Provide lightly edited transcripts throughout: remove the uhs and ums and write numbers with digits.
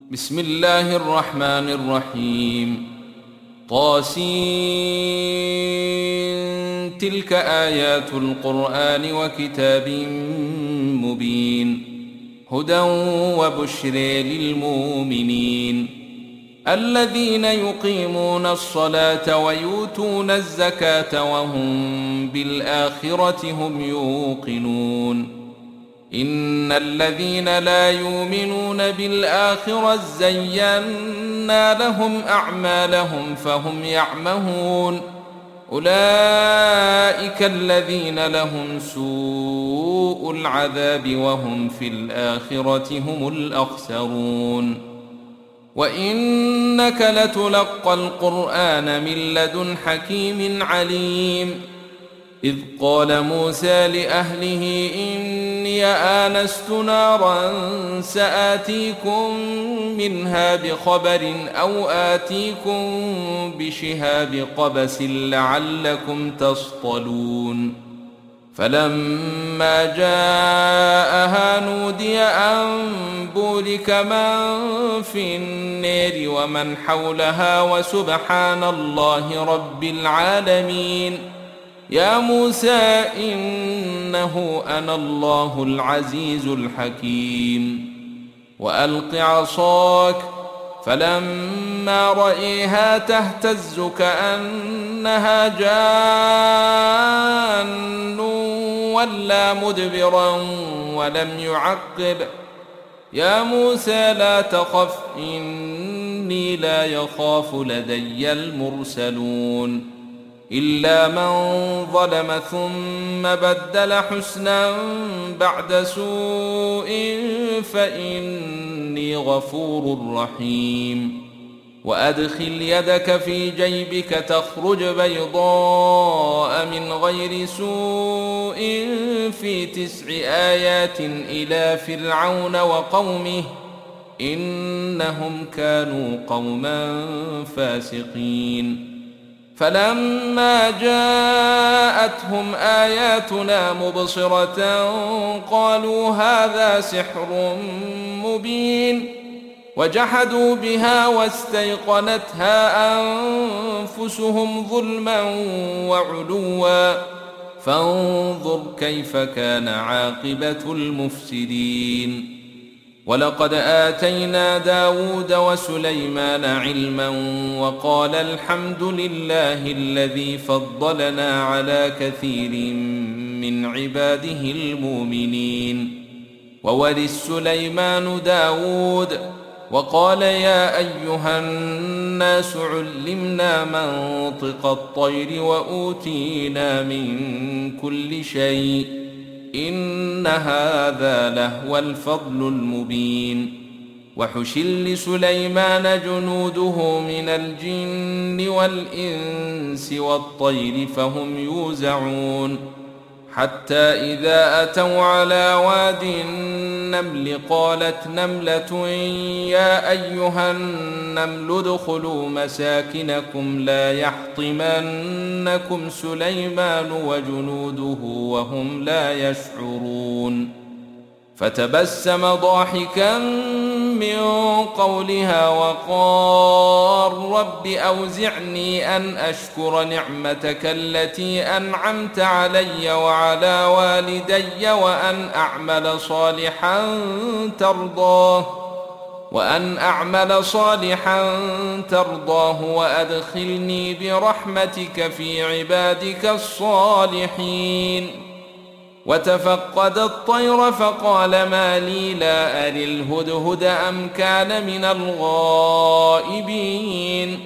بسم الله الرحمن الرحيم. طاسين. تلك آيات القرآن وكتاب مبين هدى وبشر للمؤمنين الذين يقيمون الصلاة ويؤتون الزكاة وهم بالآخرة هم يوقنون. إن الذين لا يؤمنون بالآخرة زينا لهم أعمالهم فهم يعمهون. أولئك الذين لهم سوء العذاب وهم في الآخرة هم الأخسرون. وإنك لتلقى القرآن من لدن حكيم عليم. إذ قال موسى لأهله إني آنست نارا سآتيكم منها بخبر أو آتيكم بشهاب قبس لعلكم تصطلون. فلما جاءها نودي أن بورك من في النار ومن حولها وسبحان الله رب العالمين. يا موسى إنه أنا الله العزيز الحكيم. وألق عصاك فلما رأيها تهتز كأنها جان ولا مدبرا ولم يعقب. يا موسى لا تخف إني لا يخاف لدي المرسلون. إلا من ظلم ثم بدل حسنا بعد سوء فإني غفور رحيم. وأدخل يدك في جيبك تخرج بيضاء من غير سوء في 9 آيات إلى فرعون وقومه إنهم كانوا قوما فاسقين. فلما جاءتهم آياتنا مبصرة قالوا هذا سحر مبين. وجحدوا بها واستيقنتها أنفسهم ظلما وعلوا فانظر كيف كان عاقبة المفسدين. ولقد آتينا داود وسليمان علما وقال الحمد لله الذي فضلنا على كثير من عباده المؤمنين. وورث سليمان داود وقال يا أيها الناس علمنا منطق الطير وأوتينا من كل شيء إن هذا لهو الفضل المبين. وحشر لسليمان جنوده من الجن والإنس والطير فهم يوزعون. حتى إذا أتوا على واد النمل قالت نملة يا أيها النمل ادخلوا مساكنكم لا يحطمنكم سليمان وجنوده وهم لا يشعرون. فتبسم ضاحكا من قولها وقال رب أوزعني أن أشكر نعمتك التي أنعمت علي وعلى والدي وأن أعمل صالحا ترضاه وأدخلني برحمتك في عبادك الصالحين. وتفقد الطير فقال ما لي لا أري الهدهد أم كان من الغائبين.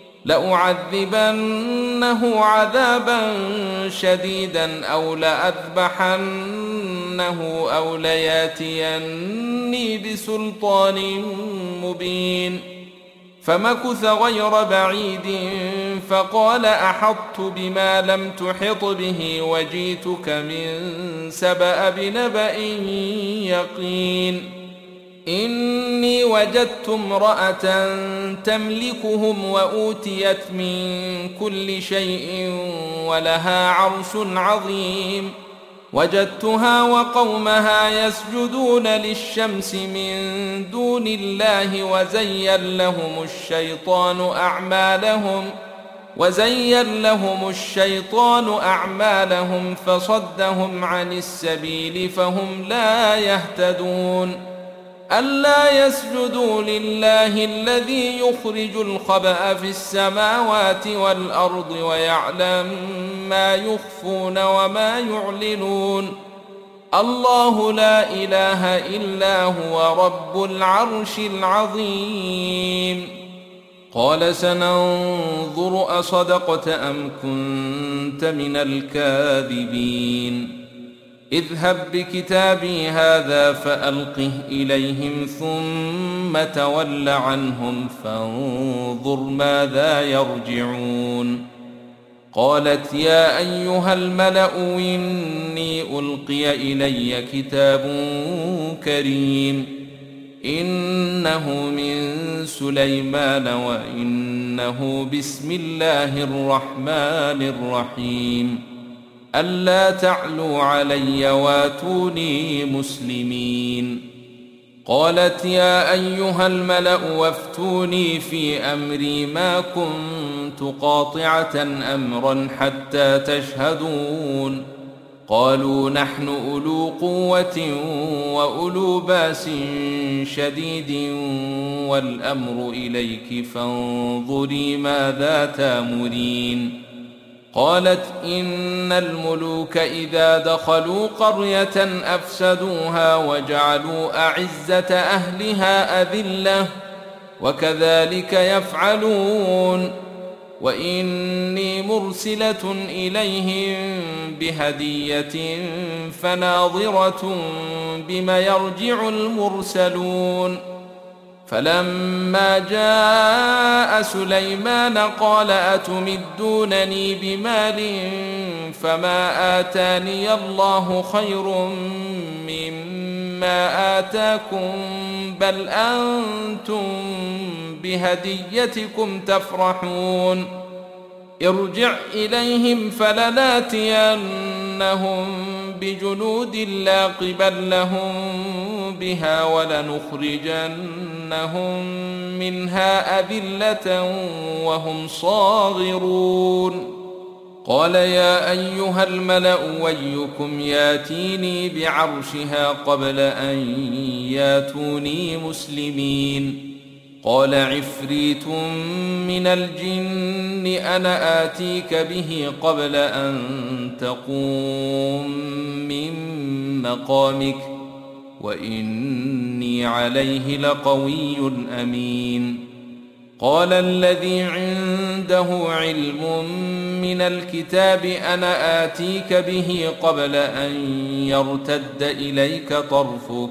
لأعذبنه عذابا شديدا أو لأذبحنه أو لياتيني بسلطان مبين. فمكث غير بعيد فقال أحطت بما لم تحط به وجيتك من سبأ بنبأ يقين. إني وجدت امرأة تملكهم وأوتيت من كل شيء ولها عرش عظيم. وجدتها وقومها يسجدون للشمس من دون الله وزين لهم الشيطان أعمالهم فصدهم عن السبيل فهم لا يهتدون ألا يسجدوا لله الذي يخرج الخبأ في السماوات والأرض ويعلم ما يخفون وما يعلنون الله لا إله إلا هو رب العرش العظيم قال سننظر أصدقت أم كنت من الكاذبين اذهب بكتابي هذا فألقه إليهم ثم تول عنهم فانظر ماذا يرجعون قالت يا أيها الملأ إني ألقي إلي كتاب كريم إنه من سليمان وإنه بسم الله الرحمن الرحيم ألا تعلوا علي واتوني مسلمين قالت يا أيها الملأ وافتوني في أمري ما كنت قاطعة أمرا حتى تشهدون قالوا نحن أولو قوة وأولو بأس شديد والأمر إليك فانظري ماذا تأمرين قالت إن الملوك إذا دخلوا قرية أفسدوها وجعلوا أعزة أهلها أذلة وكذلك يفعلون وإني مرسلة إليهم بهدية فناظرة بما يرجع المرسلون فلما جاء سليمان قال أتمدونني بمال فما آتاني الله خير مما آتاكم بل أنتم بهديتكم تفرحون ارجع إليهم فلناتينهم بجنود لا قبل لهم بها ولنخرجنهم منها أذلة وهم صاغرون قال يا أيها الملأ أيكم ياتيني بعرشها قبل أن ياتوني مسلمين قال عفريت من الجن أنا آتيك به قبل أن تقوم من مقامك وإني عليه لقوي أمين قال الذي عنده علم من الكتاب أنا آتيك به قبل أن يرتد إليك طرفك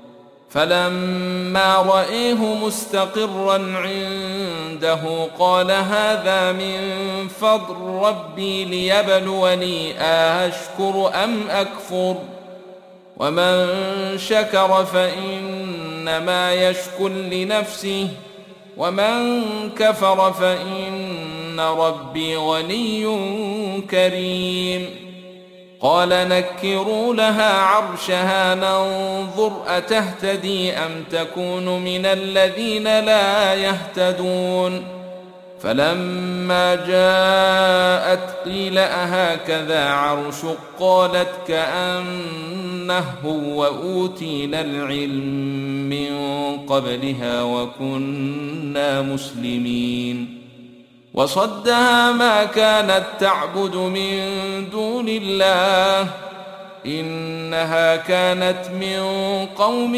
فلما رأيه مستقرا عنده قال هذا من فضل ربي ليبلوني أشكر أم أكفر ومن شكر فإنما يشكر لنفسه ومن كفر فإن ربي غني كريم قال نكروا لها عرشها ننظر أتهتدي أم تكون من الذين لا يهتدون فلما جاءت قيل أهكذا عرشك قالت كأنه وأوتينا العلم من قبلها وكنا مسلمين وصدها ما كانت تعبد من دون الله إنها كانت من قوم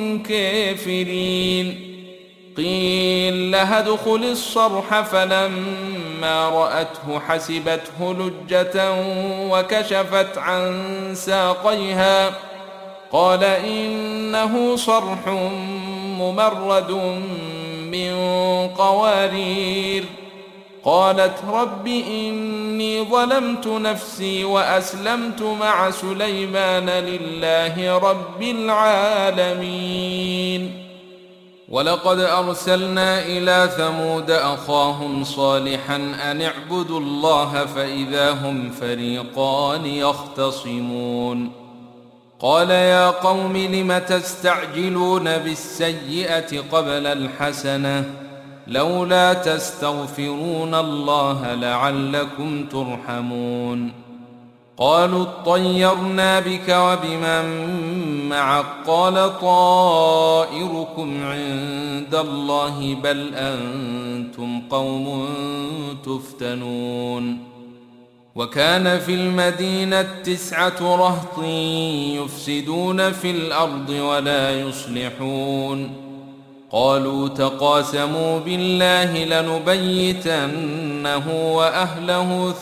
كافرين قيل لها ادخل الصرح فلما رأته حسبته لجة وكشفت عن ساقيها قال إنه صرح ممرد من قوارير قالت رب إني ظلمت نفسي وأسلمت مع سليمان لله رب العالمين ولقد أرسلنا إلى ثمود أخاهم صالحا أن اعبدوا الله فإذا هم فريقان يختصمون قال يا قوم لم تستعجلون بالسيئة قبل الحسنة لولا تستغفرون الله لعلكم ترحمون قالوا اطيرنا بك وبمن معك قال طائركم عند الله بل أنتم قوم تفتنون وكان في المدينة 9 رهط يفسدون في الأرض ولا يصلحون قالوا تقاسموا بالله لنبيتنه وأهله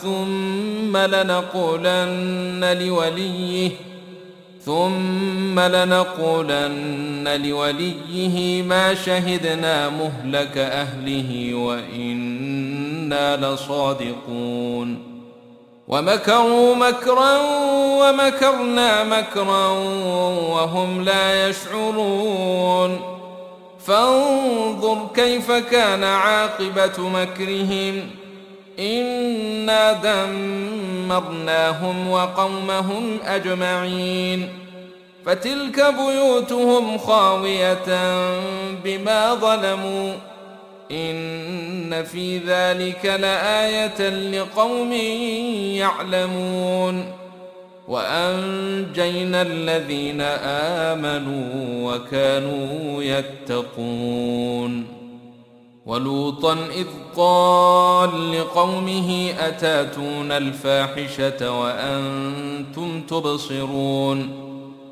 ثم لنقولن لوليه ما شهدنا مهلك أهله وإنا لصادقون ومكروا مكرا ومكرنا مكرا وهم لا يشعرون فانظر كيف كان عاقبة مكرهم إنا دمرناهم وقومهم أجمعين فتلك بيوتهم خاوية بما ظلموا إن في ذلك لآية لقوم يعلمون وأنجينا الذين آمنوا وكانوا يتقون ولوطا إذ قال لقومه أتاتون الفاحشة وأنتم تبصرون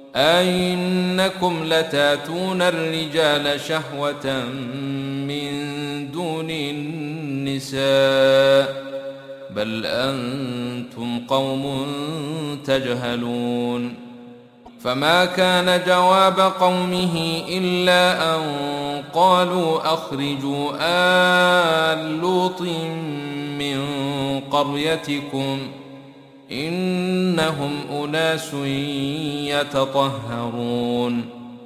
أئنكم لتاتون الرجال شهوة من دون النساء بل أنتم قوم تجهلون فما كان جواب قومه إلا أن قالوا أخرجوا آل لوط من قريتكم إنهم أناس يتطهرون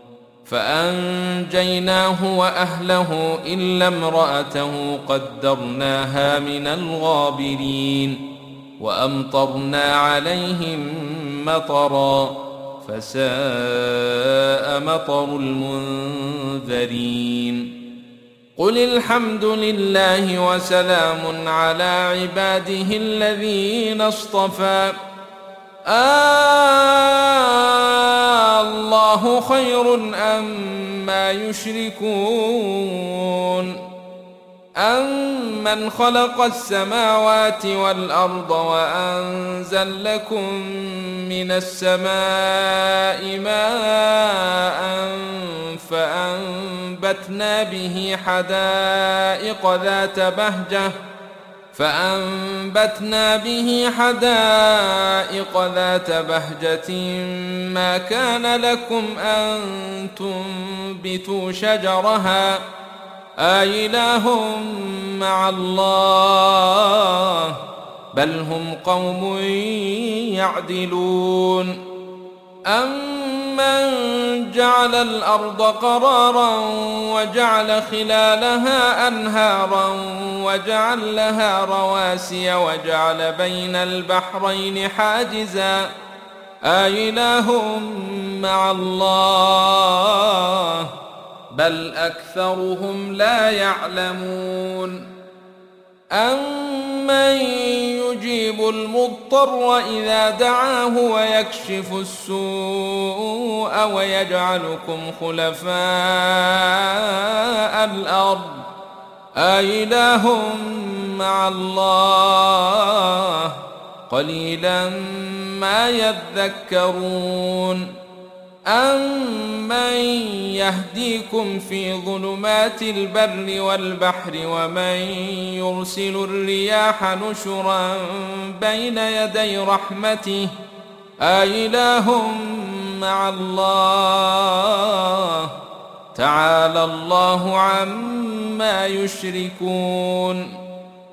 فأنجيناه وأهله إلا امرأته قدرناها من الغابرين وأمطرنا عليهم مطرا فساء مطر المنذرين قل الحمد لله وسلام على عباده الذين اصطفى الله خير أما يشركون أمن خلق السماوات والأرض وأنزل لكم من السماء ماء فأنبتنا به حدائق ذات بهجة ما كان لكم أن تنبتوا شجرها أإله مع الله بل هم قوم يعدلون أمن جعل الأرض قرارا وجعل خلالها أنهارا وجعل لها رواسي وجعل بين البحرين حاجزا أإله مع الله بل أكثرهم لا يعلمون أمن يجيب المضطر إذا دعاه ويكشف السوء ويجعلكم خلفاء الأرض أإله مع الله قليلا ما يذكرون أمن يهديكم في ظلمات البر والبحر ومن يرسل الرياح نشرا بين يدي رحمته أإله مع الله تعالى الله عما يشركون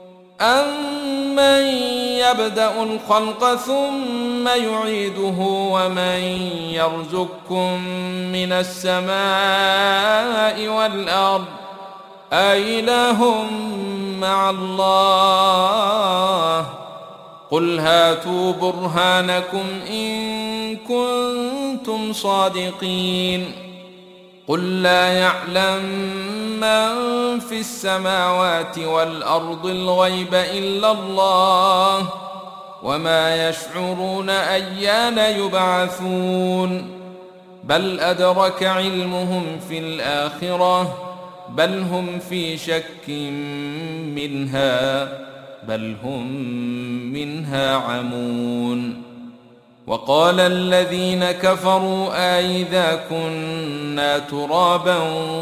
أمن يبدأ الخلق ثم يعيده ومن يرزقكم من السماء والأرض أإله مع الله قل هاتوا برهانكم إن كنتم صادقين. قل لا يعلم من في السماوات والأرض الغيب إلا الله وما يشعرون أيان يبعثون. بل أدرك علمهم في الآخرة بل هم في شك منها بل هم منها عمون. وقال الذين كفروا أئذا كنا ترابا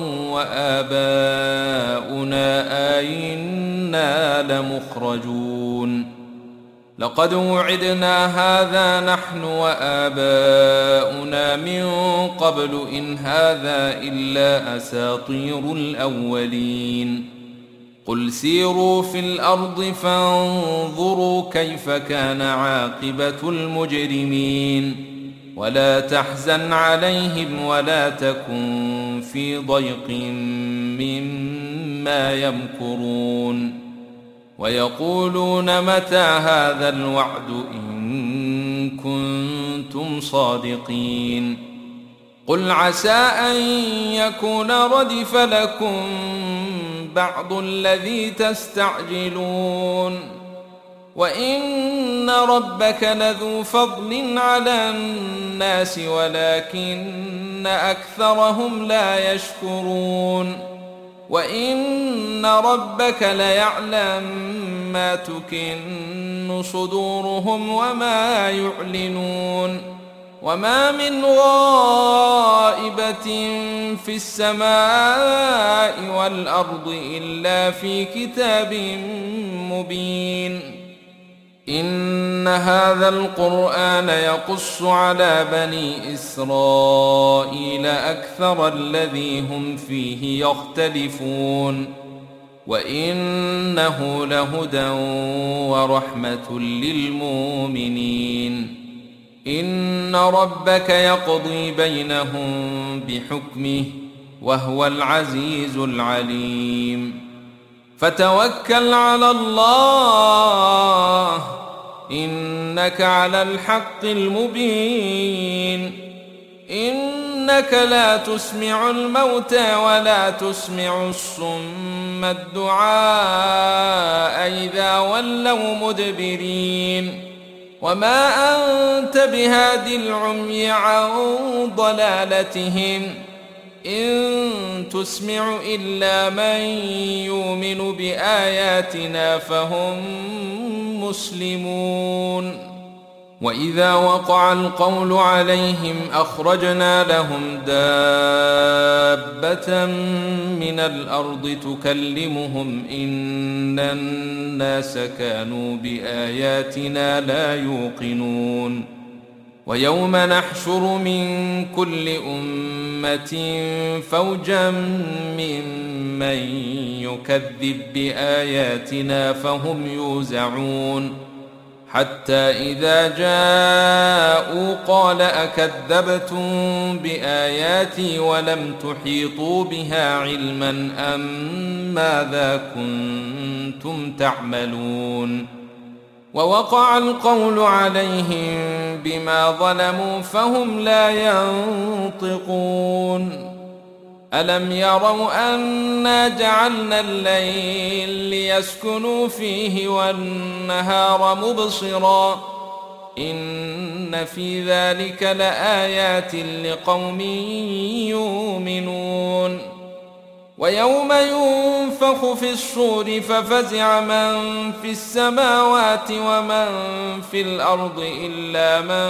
وآباؤنا أئنا لمخرجون. لقد وعدنا هذا نحن وآباؤنا من قبل إن هذا إلا أساطير الأولين. قل سيروا في الأرض فانظروا كيف كان عاقبة المجرمين. ولا تحزن عليهم ولا تكن في ضيق مما يمكرون. ويقولون متى هذا الوعد إن كنتم صادقين. قل عسى أن يكون ردف لكم بعض الذي تستعجلون. وإن ربك لذو فضل على الناس ولكن أكثرهم لا يشكرون. وإن ربك ليعلم ما تكن صدورهم وما يعلنون. وما من غائبة في السماء والأرض إلا في كتاب مبين. إن هذا القرآن يقص على بني إسرائيل أكثر الذي هم فيه يختلفون وإنه لهدى ورحمة للمؤمنين. إن ربك يقضي بينهم بحكمه وهو العزيز العليم. فتوكل على الله إنك على الحق المبين. إنك لا تسمع الموتى ولا تسمع الصم الدعاء إذا ولوا مدبرين. وما أنت بهادي العمي عن ضلالتهم إن تسمع إلا من يؤمن بآياتنا فهم مسلمون. وإذا وقع القول عليهم أخرجنا لهم دابة من الأرض تكلمهم إن الناس كانوا بآياتنا لا يوقنون. ويوم نحشر من كل أمة فوجا ممن يكذب بآياتنا فهم يوزعون. حتى إذا جاءوا قال أكذبتم بآياتي ولم تحيطوا بها علما أم ماذا كنتم تعملون. ووقع القول عليهم بما ظلموا فهم لا ينطقون. ألم يروا أنا جعلنا الليل ليسكنوا فيه والنهار مبصرا إن في ذلك لآيات لقوم يؤمنون. ويوم ينفخ في الصور ففزع من في السماوات ومن في الأرض إلا من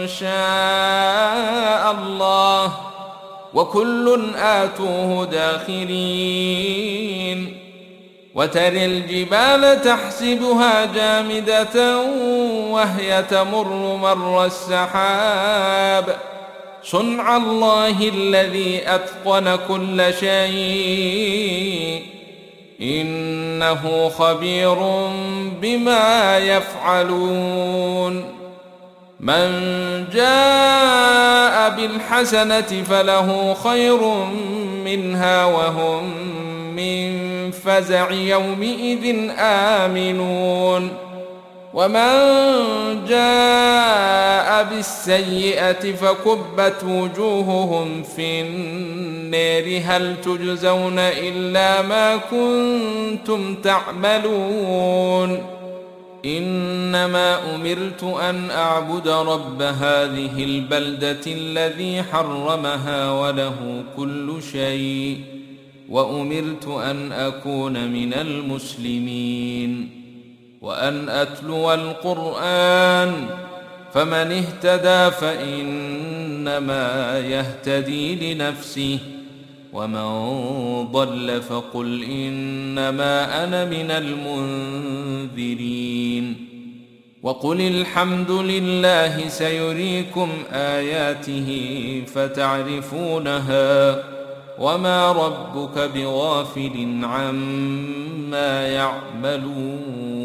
شاء الله وكل آتوه داخرين. وترى الجبال تحسبها جامدة وهي تمر مر السحاب صنع الله الذي أتقن كل شيء إنه خبير بما يفعلون. من جاء بالحسنة فله خير منها وهم من فزع يومئذ آمنون. ومن جاء بالسيئة فكبت وجوههم في النار هل تجزون إلا ما كنتم تعملون إنما أمرت أن أعبد رب هذه البلدة الذي حرمها وله كل شيء وأمرت أن أكون من المسلمين وأن أتلو القرآن فمن اهتدى فإنما يهتدي لنفسه ومن ضل فقل إنما أنا من المنذرين وقل الحمد لله سيريكم آياته فتعرفونها وما ربك بغافل عما يعملون